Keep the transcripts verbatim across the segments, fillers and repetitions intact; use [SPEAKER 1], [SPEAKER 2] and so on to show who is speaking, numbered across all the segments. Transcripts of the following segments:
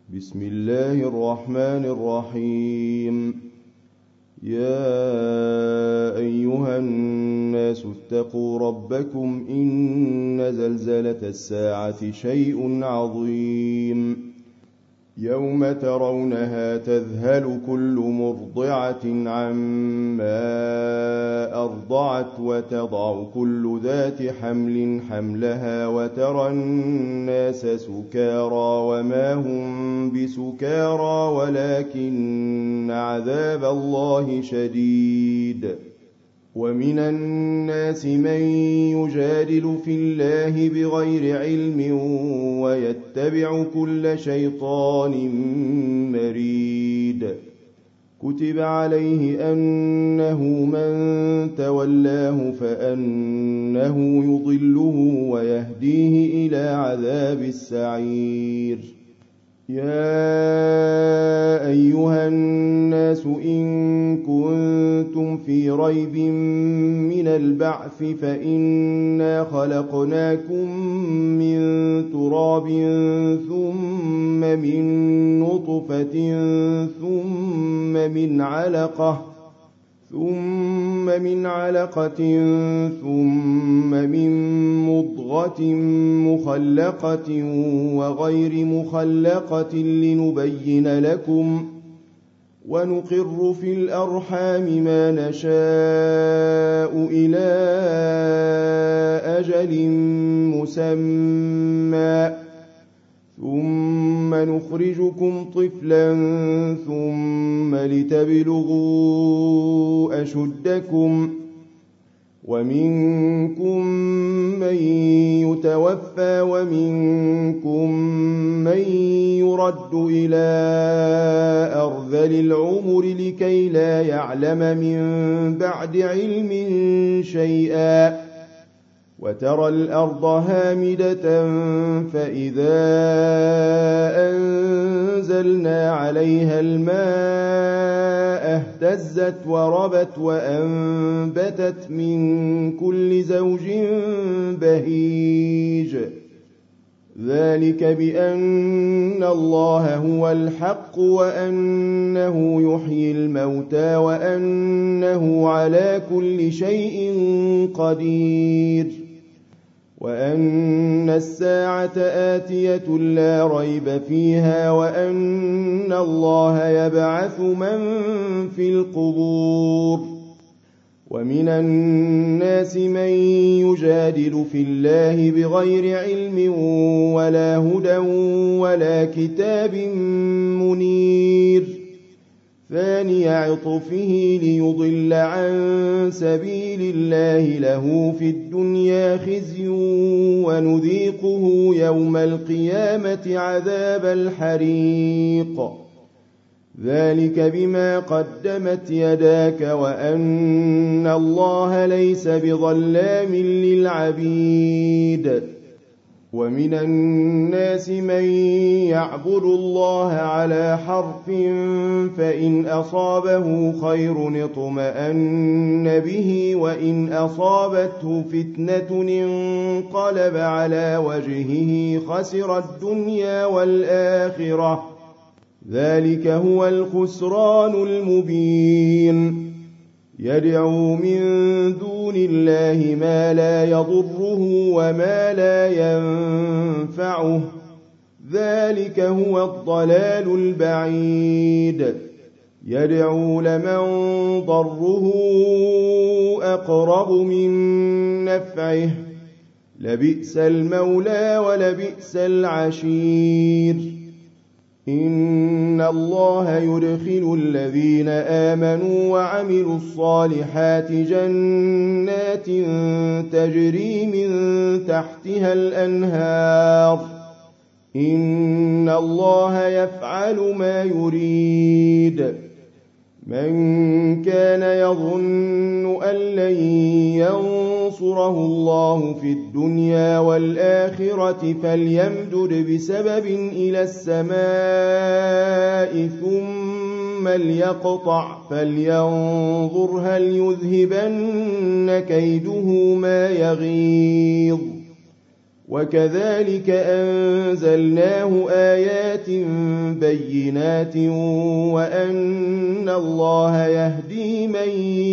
[SPEAKER 1] بسم الله الرحمن الرحيم. يا أيها الناس اتقوا ربكم إن زلزلة الساعة شيء عظيم يوم ترونها تذهل كل مرضعة عما أرضعت وتضع كل ذات حمل حملها وترى الناس سكارى وما هم بسكارى ولكن عذاب الله شديد. ومن الناس من يجادل في الله بغير علم ويتبع كل شيطان مريد. كتب عليه أنه من تولاه فأنه يضله ويهديه إلى عذاب السعير. يا أيها الناس إن كنتم في ريب من البعث فإنا خلقناكم من تراب ثم من نطفة ثم من علقة ثم من علقة ثم من مضغة مخلقة وغير مخلقة لنبين لكم ونقر في الأرحام ما نشاء إلى أجل مسمى ثم نخرجكم طفلا ثم لتبلغوا أشدكم ومنكم من يتوفى ومنكم من يرد إلى أرذل العمر لكي لا يعلم من بعد علم شيئا. وترى الأرض هامدة فإذا أنزلنا عليها الماء اهتزت وربت وأنبتت من كل زوج بهيج. ذلك بأن الله هو الحق وأنه يحيي الموتى وأنه على كل شيء قدير وأن الساعة آتية لا ريب فيها وأن الله يبعث من في القبور. ومن الناس من يجادل في الله بغير علم ولا هدى ولا كتاب منير ثاني عطفه ليضل عن سبيل الله له في الدنيا خزي ونذيقه يوم القيامة عذاب الحريق. ذلك بما قدمت يداك وأن الله ليس بظلام للعبيد. ومن الناس من يعبد الله على حرف فإن أصابه خير اطمأن به وإن أصابته فتنة انقلب على وجهه خسر الدنيا والآخرة. ذلك هو الخسران المبين. يدعو من دون الله ما لا يضره وما لا ينفعه. ذلك هو الضلال البعيد. يدعو لمن ضره أقرب من نفعه. لبئس المولى ولبئس العشير. إن الله يدخل الذين آمنوا وعملوا الصالحات جنات تجري من تحتها الأنهار. إن الله يفعل ما يريد. من كان يظن أن لن ينصره الله في الدنيا والآخرة فليمدد بسبب إلى السماء ثم ليقطع فلينظر هل يذهبن كيده ما يغيظ. وكذلك أنزلناه آيات بينات وأن الله يهدي من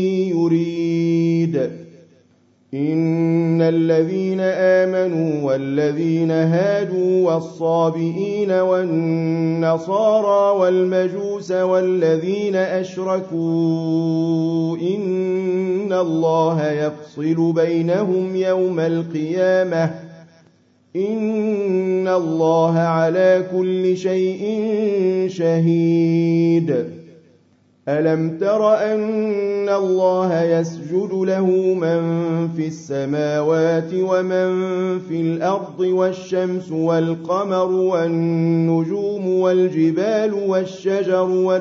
[SPEAKER 1] يريد. إن الذين آمنوا والذين هادوا والصابئين والنصارى والمجوس والذين أشركوا إن الله يفصل بينهم يوم القيامة إن الله على كل شيء شهيد. ألم تر أن الله يسجد له من في السماوات ومن في الأرض والشمس والقمر والنجوم والجبال والشجر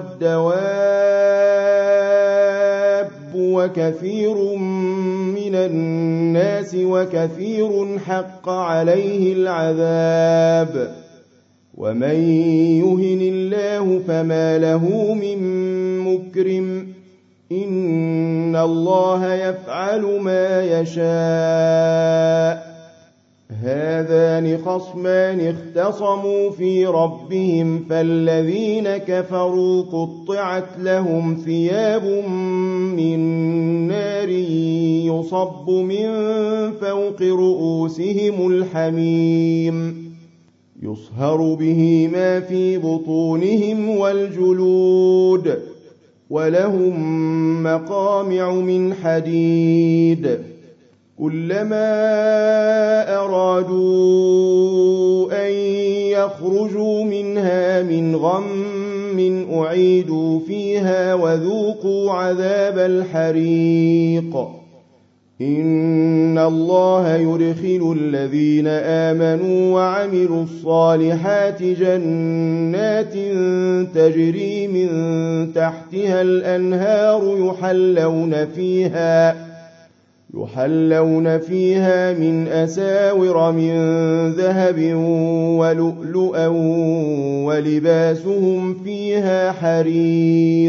[SPEAKER 1] والدواب وكثير من الناس وكثير حق عليه العذاب ومن يهن الله فما له من مكرم إن الله يفعل ما يشاء. هذان خصمان اختصموا في ربهم فالذين كفروا قطعت لهم ثياب من نار يصب من فوق رؤوسهم الحميم يصهر به ما في بطونهم والجلود ولهم مقامع من حديد كلما أرادوا أن يخرجوا منها من غم أعيدوا فيها وذوقوا عذاب الحريق. إن الله يدخل الذين آمنوا وعملوا الصالحات جنات تجري من تحتها الأنهار يحلون فيها يحلون فيها من أساور من ذهب ولؤلؤا ولباسهم فيها حرير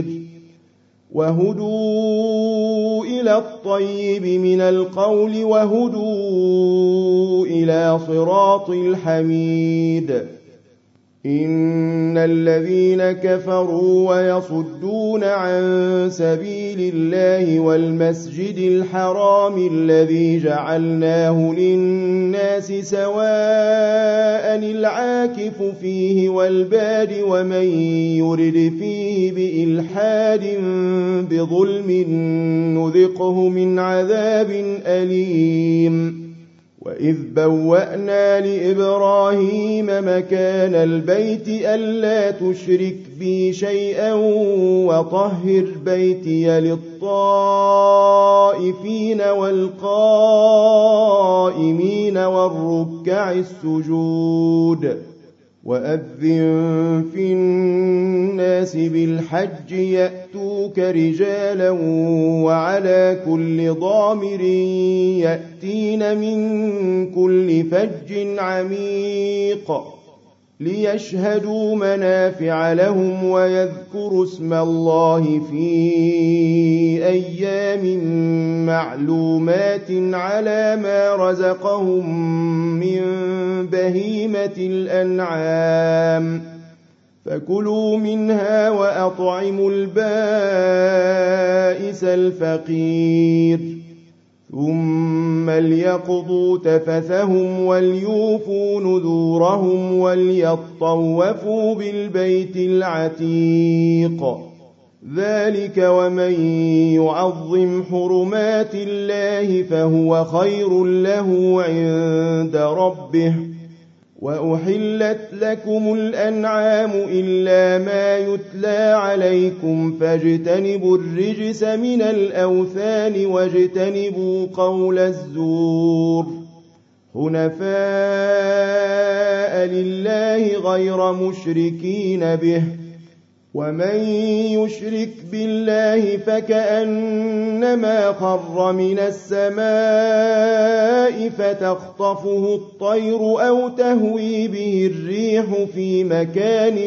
[SPEAKER 1] وهدوا إلى الطيب من القول وهدوا إلى صراط الحميد. إن الذين كفروا ويصدون عن سبيل الله والمسجد الحرام الذي جعلناه للناس سواء العاكف فيه والباد ومن يرد فيه بإلحاد بظلم نذقه من عذاب أليم. وإذ بوأنا لإبراهيم مكان البيت ألا تشرك بي شيئا وطهر بيتي للطائفين والقائمين والركع السجود. وأذن في الناس بالحج يأتوك رجالا وعلى كل ضامر يأتين من كل فج عميق ليشهدوا منافع لهم ويذكروا اسم الله في أيام معلومات على ما رزقهم من بهيمة الأنعام فكلوا منها وأطعموا البائس الفقير ثم ليقضوا تفثهم وليوفوا نذورهم وليطوفوا بالبيت العتيق. ذلك ومن يعظم حرمات الله فهو خير له عند ربه. وأحلت لكم الأنعام إلا ما يتلى عليكم فاجتنبوا الرجس من الأوثان واجتنبوا قول الزور حنفاء لله غير مشركين به. ومن يشرك بالله فكأنما خر من السماء فتخطفه الطير أو تهوي به الريح في مكان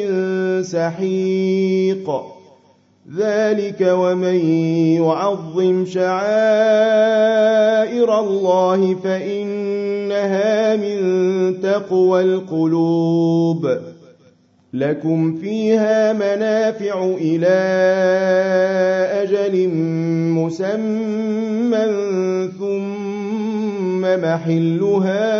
[SPEAKER 1] سحيق. ذلك ومن يعظم شعائر الله فإن إنها من تقوى القلوب لكم فيها منافع إلى أجل مسمى ثم محلها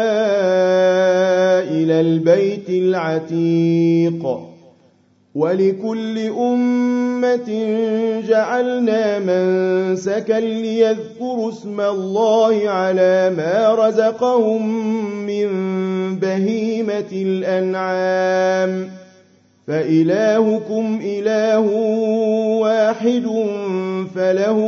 [SPEAKER 1] إلى البيت العتيق ولكل أمة جعلنا منسكا ليذكروا اسم الله على ما رزقهم من بهيمة الأنعام فإلهكم إله واحد فله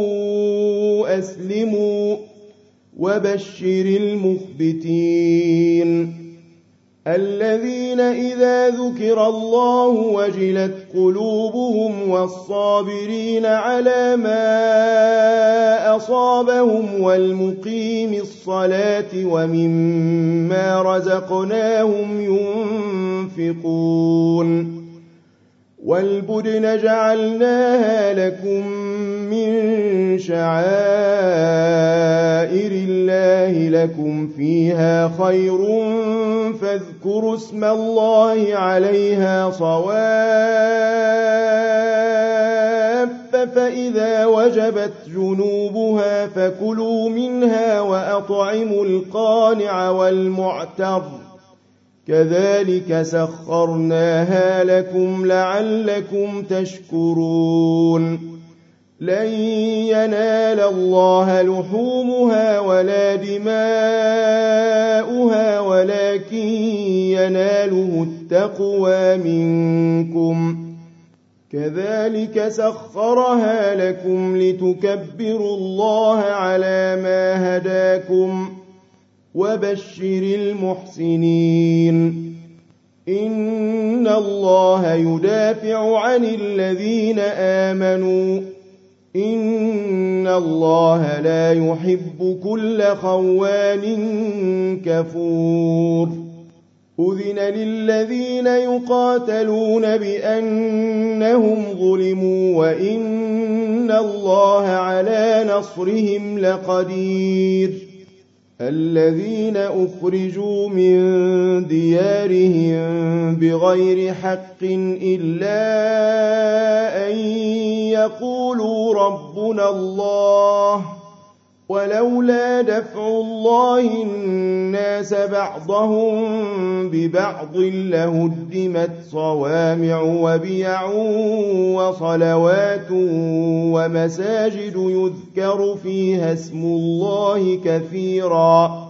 [SPEAKER 1] أسلموا وبشر المخبتين الذين إذا ذكر الله وجلت قلوبهم والصابرين على ما أصابهم والمقيم الصلاة ومما رزقناهم ينفقون والبدن جعلناها لكم من شعائر الله لكم فيها خير فاذكروا اسم الله عليها صواف فإذا وجبت جنوبها فكلوا منها وأطعموا القانع والمعتر كذلك سخرناها لكم لعلكم تشكرون لن ينال الله لحومها ولا دماؤها ولكن يناله التقوى منكم كذلك سخرها لكم لتكبروا الله على ما هداكم وبشر المحسنين إن الله يدافع عن الذين آمنوا إن الله لا يحب كل خوان كفور أذن للذين يقاتلون بأنهم ظلموا وإن الله على نصرهم لقدير الذين أخرجوا من ديارهم بغير حق إلا أن يقولوا ربنا الله ولولا دفع الله الناس بعضهم ببعض لهدمت صوامع وبيع وصلوات ومساجد يذكر فيها اسم الله كثيرا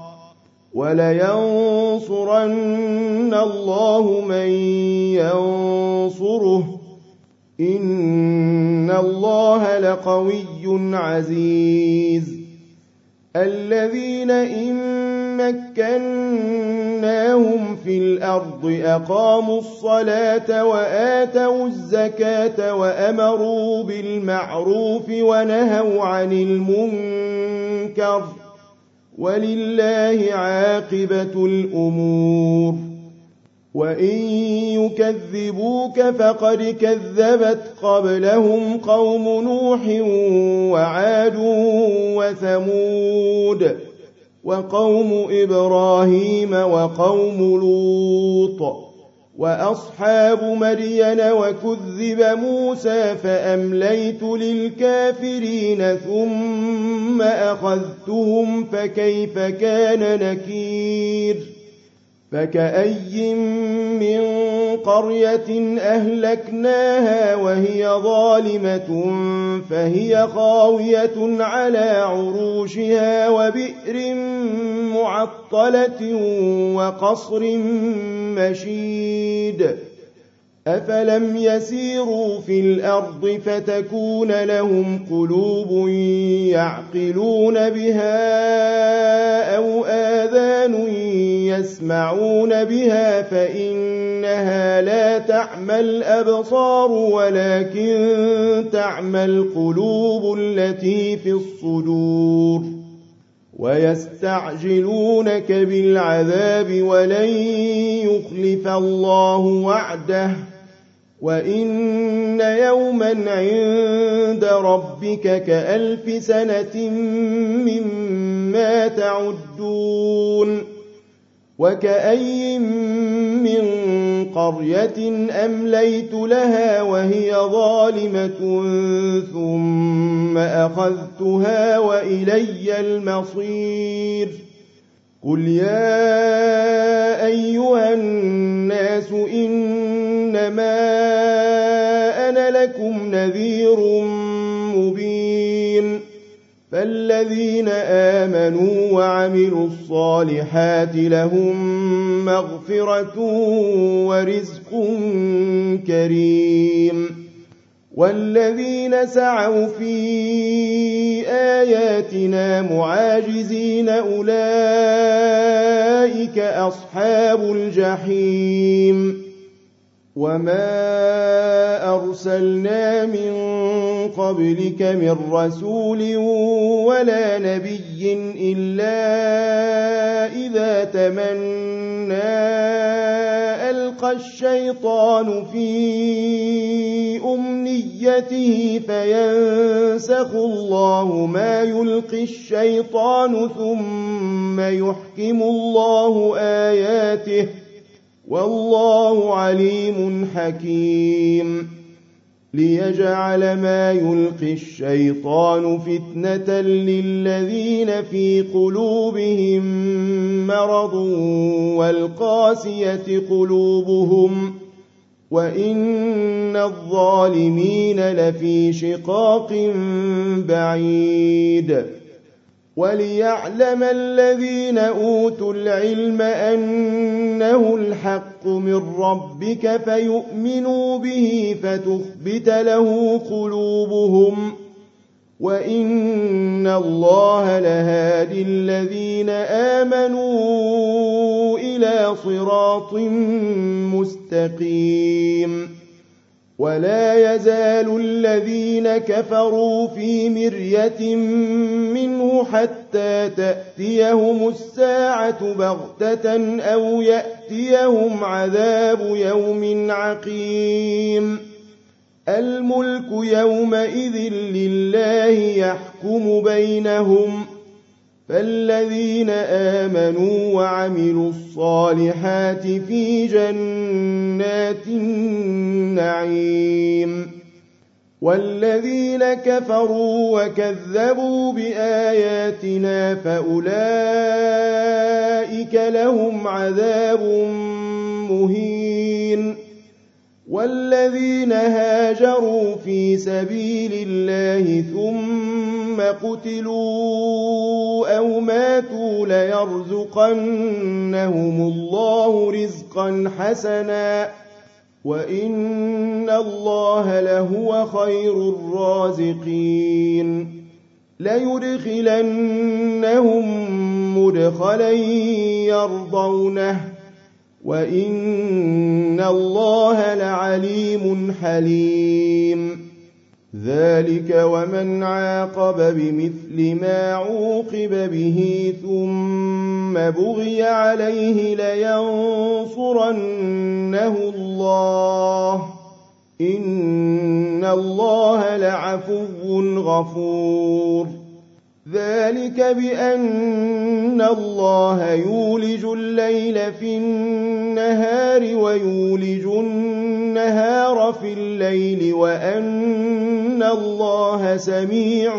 [SPEAKER 1] ولينصرن الله من ينصره إن الله لقوي عزيز الذين إن مكناهم في الأرض أقاموا الصلاة وآتوا الزكاة وأمروا بالمعروف ونهوا عن المنكر ولله عاقبة الأمور وإن يكذبوك فقد كذبت قبلهم قوم نوح وعاد وثمود وقوم إبراهيم وقوم لوط وأصحاب مدين وكذب موسى فأمليت للكافرين ثم أخذتهم فكيف كان نكير فكأي من قرية أهلكناها وهي ظالمة فهي خاوية على عروشها وبئر معطلة وقصر مشيد أفلم يسيروا في الأرض فتكون لهم قلوب يعقلون بها أو آذان يسمعون بها فإنها لا تعمى الأبصار ولكن تعمى القلوب التي في الصدور ويستعجلونك بالعذاب ولن يخلف الله وعده وإن يوما عند ربك كألف سنة مما تعدون وكأي من قرية أمليت لها وهي ظالمة ثم أخذتها وإلي المصير قل يا أيها الناس إنما أنا لكم نذير مبين فالذين آمنوا وعملوا الصالحات لهم مغفرة ورزق كريم والذين سعوا في آياتنا معاجزين أولئك أصحاب الجحيم وما أرسلنا من قبلك من رسول ولا نبي إلا إذا تمنى ألقى الشيطان في أمنيته فينسخ الله ما يلقي الشيطان ثم يحكم الله آياته والله عليم حكيم ليجعل ما يلقي الشيطان فتنة للذين في قلوبهم مرض والقاسية قلوبهم وإن الظالمين لفي شقاق بعيد وليعلم الذين أوتوا العلم أنه الحق من ربك فيؤمنوا به فتخبت له قلوبهم وإن الله لهادي الذين آمنوا إلى صراط مستقيم ولا يزال الذين كفروا في مرية منه حتى تأتيهم الساعة بغتة أو يأتيهم عذاب يوم عقيم الملك يومئذ لله يحكم بينهم فالذين آمنوا وعملوا الصالحات في جنات النعيم والذين كفروا وكذبوا بآياتنا فأولئك لهم عذاب مهين والذين هاجروا في سبيل الله ثم قتلوا أو ماتوا ليرزقنهم الله رزقا حسنا وإن الله لهو خير الرازقين ليدخلنهم مدخلا يرضونه وإن الله لعليم حليم ذلك ومن عاقب بمثل ما عوقب به ثم بغي عليه لينصرنه الله إن الله لعفو غفور ذلك بأن الله يولج الليل في النهار ويولج النهار في الليل وأن الله سميع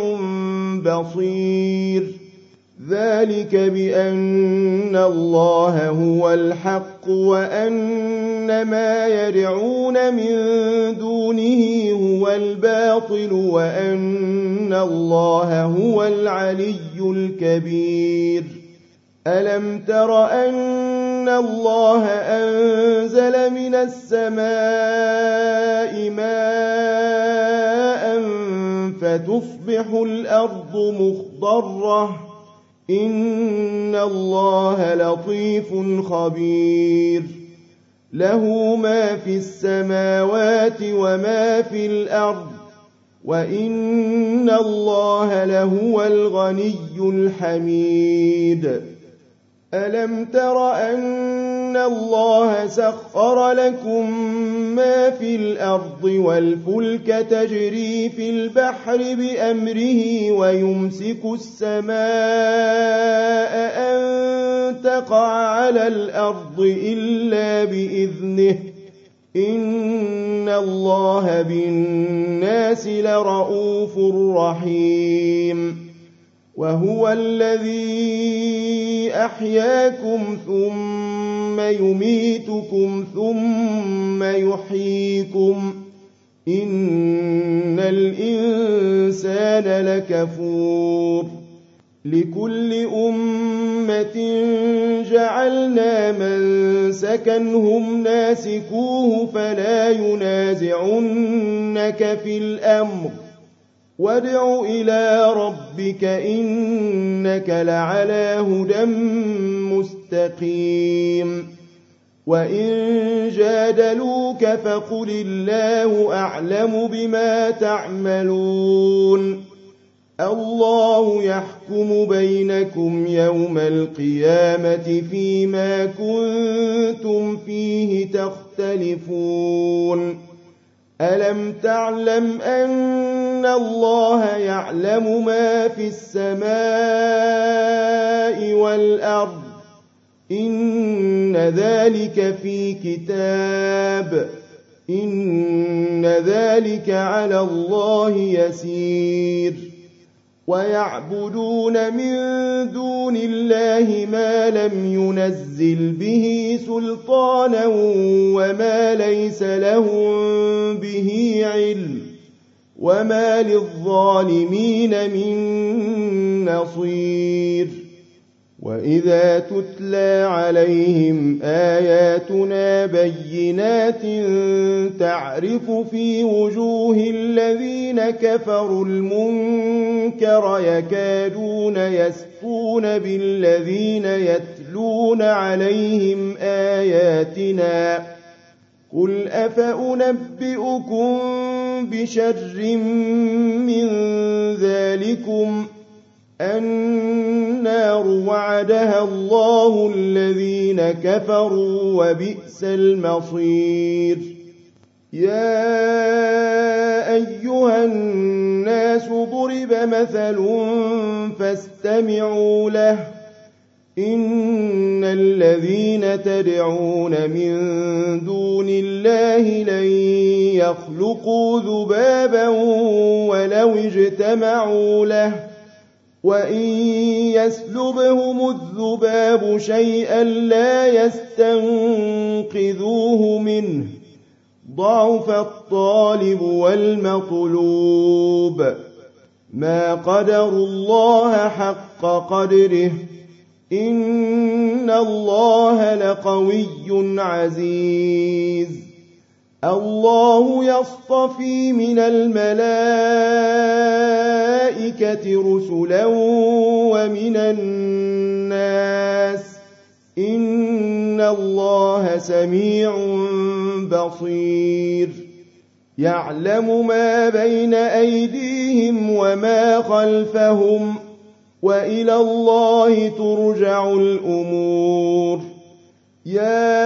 [SPEAKER 1] بصير ذلك بأن الله هو الحق وأن ما يدعون من دونه هو الباطل وأن الله هو العلي الكبير ألم تر أن الله أنزل من السماء ماء فتصبح الأرض مخضرة إن الله لطيف خبير له ما في السماوات وما في الأرض وإن الله لهو الغني الحميد ألم تر أن إن الله سخر لكم ما في الأرض والفلك تجري في البحر بأمره ويمسك السماء أن تقع على الأرض إلا بإذنه إن الله بالناس لرءوف رحيم وهو الذي أحياكم ثم يميتكم ثم يحييكم إن الإنسان لكفور لكل أمة جعلنا منسكا هم ناسكوه فلا ينازعنك في الأمر وادع إلى ربك إنك لعلى هدى مستقيم وإن جادلوك فقل الله أعلم بما تعملون الله يحكم بينكم يوم القيامة فيما كنتم فيه تختلفون ألم تعلم أن الله يعلم ما في السماء والأرض إن ذلك في كتاب إن ذلك على الله يسير ويعبدون من دون الله ما لم ينزل به سلطانا وما ليس لهم به علم وما للظالمين من نصير وإذا تتلى عليهم آياتنا بينات تعرف في وجوه الذين كفروا المنكر يكادون يسطون بالذين يتلون عليهم آياتنا قل أفأنبئكم بشر من ذلكم النار وعدها الله الذين كفروا وبئس المصير يا أيها الناس ضرب مثل فاستمعوا له إن الذين تدعون من دون الله لن يخلقوا ذبابا ولو اجتمعوا له وإن يسلبهم الذباب شيئا لا يستنقذوه منه ضعف الطالب والمطلوب ما قدروا الله حق قدره إن الله لقوي عزيز الله يصطفي من الملائكة رسلا ومن الناس إن الله سميع بصير يعلم ما بين أيديهم وما خلفهم وإلى الله ترجع الأمور يا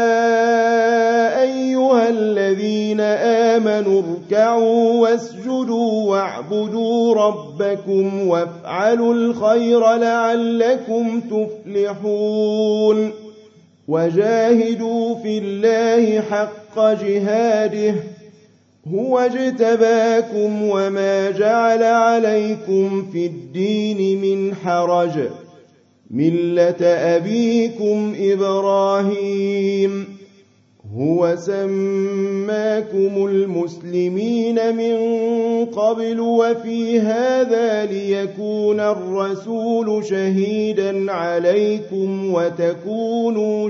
[SPEAKER 1] أيها الذين آمنوا اركعوا واسجدوا واعبدوا ربكم وافعلوا الخير لعلكم تفلحون وجاهدوا في الله حق جهاده هو اجتباكم وما جعل عليكم في الدين من حرج ملة أبيكم إبراهيم هو سماكم المسلمين من قبل وفي هذا ليكون الرسول شهيدا عليكم وتكونوا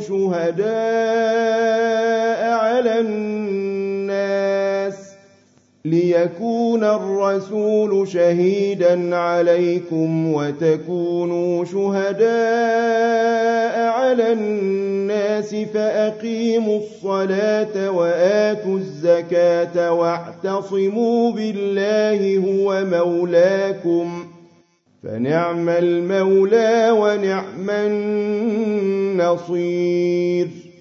[SPEAKER 1] شهداء على الناس ليكون الرسول شهيدا عليكم وتكونوا شهداء على الناس فأقيموا الصلاة وآتوا الزكاة واعتصموا بالله هو مولاكم فنعم المولى ونعم النصير